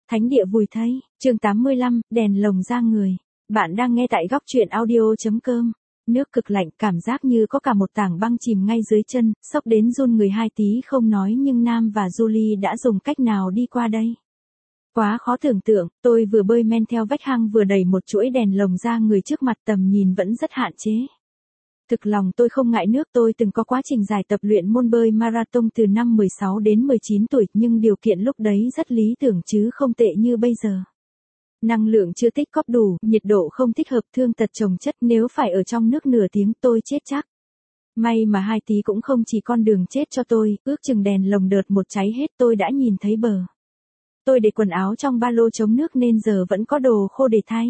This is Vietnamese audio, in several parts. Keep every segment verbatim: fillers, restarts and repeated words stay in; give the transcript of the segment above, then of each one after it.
Thánh địa vùi thây, chương tám mươi lăm, đèn lồng ra người. Bạn đang nghe tại góc truyện audio chấm com. Nước cực lạnh, cảm giác như có cả một tảng băng chìm ngay dưới chân, sốc đến run người hai tí không nói, nhưng Nam và Julie đã dùng cách nào đi qua đây? Quá khó tưởng tượng, tôi vừa bơi men theo vách hang vừa đẩy một chuỗi đèn lồng ra người trước mặt, tầm nhìn vẫn rất hạn chế. Thực lòng tôi không ngại nước, tôi từng có quá trình dài tập luyện môn bơi marathon từ năm mười sáu đến mười chín tuổi, nhưng điều kiện lúc đấy rất lý tưởng chứ không tệ như bây giờ. Năng lượng chưa tích góp đủ, nhiệt độ không thích hợp, thương tật chồng chất, nếu phải ở trong nước nửa tiếng tôi chết chắc. May mà hai tí cũng không chỉ con đường chết cho tôi, ước chừng đèn lồng đợt một cháy hết tôi đã nhìn thấy bờ. Tôi để quần áo trong ba lô chống nước nên giờ vẫn có đồ khô để thay.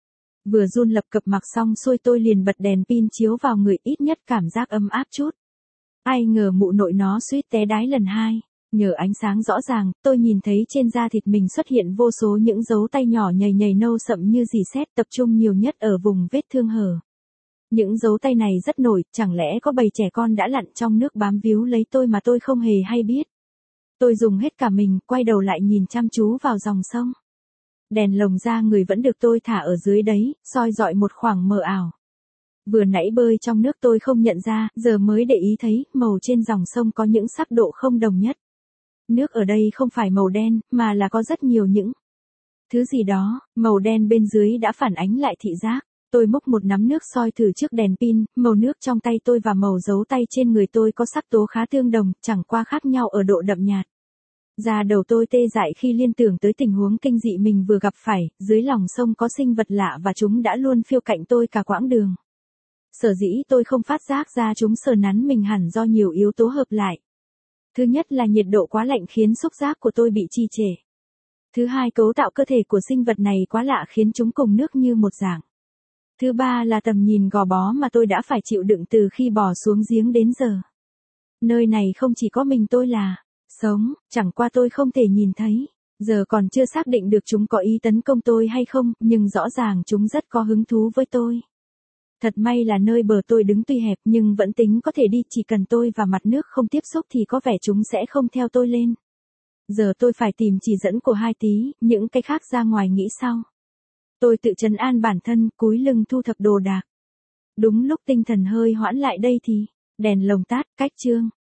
Vừa run lập cập mặc xong xuôi tôi liền bật đèn pin chiếu vào người, ít nhất cảm giác ấm áp chút. Ai ngờ mụ nội nó suýt té đái lần hai. Nhờ ánh sáng rõ ràng, tôi nhìn thấy trên da thịt mình xuất hiện vô số những dấu tay nhỏ nhầy nhầy nâu sậm như rỉ sét, tập trung nhiều nhất ở vùng vết thương hở. Những dấu tay này rất nổi, chẳng lẽ có bầy trẻ con đã lặn trong nước bám víu lấy tôi mà tôi không hề hay biết. Tôi dùng hết cả mình, quay đầu lại nhìn chăm chú vào dòng sông. Đèn lồng ra người vẫn được tôi thả ở dưới đấy, soi rọi một khoảng mờ ảo. Vừa nãy bơi trong nước tôi không nhận ra, giờ mới để ý thấy, màu trên dòng sông có những sắc độ không đồng nhất. Nước ở đây không phải màu đen, mà là có rất nhiều những thứ gì đó, màu đen bên dưới đã phản ánh lại thị giác. Tôi múc một nắm nước soi thử trước đèn pin, màu nước trong tay tôi và màu dấu tay trên người tôi có sắc tố khá tương đồng, chẳng qua khác nhau ở độ đậm nhạt. Da đầu tôi tê dại khi liên tưởng tới tình huống kinh dị mình vừa gặp phải, dưới lòng sông có sinh vật lạ và chúng đã luôn phiêu cạnh tôi cả quãng đường. Sở dĩ tôi không phát giác ra chúng sờ nắn mình hẳn do nhiều yếu tố hợp lại. Thứ nhất là nhiệt độ quá lạnh khiến xúc giác của tôi bị trì trệ. Thứ hai, cấu tạo cơ thể của sinh vật này quá lạ khiến chúng cùng nước như một dạng. Thứ ba là tầm nhìn gò bó mà tôi đã phải chịu đựng từ khi bò xuống giếng đến giờ. Nơi này không chỉ có mình tôi là sống, chẳng qua tôi không thể nhìn thấy. Giờ còn chưa xác định được chúng có ý tấn công tôi hay không, nhưng rõ ràng chúng rất có hứng thú với tôi. Thật may là nơi bờ tôi đứng tuy hẹp nhưng vẫn tính có thể đi, chỉ cần tôi và mặt nước không tiếp xúc thì có vẻ chúng sẽ không theo tôi lên. Giờ tôi phải tìm chỉ dẫn của hai tí, những cái khác ra ngoài nghĩ sau. Tôi tự trấn an bản thân, cúi lưng thu thập đồ đạc. Đúng lúc tinh thần hơi hoãn lại đây thì, đèn lồng tắt, cách chương.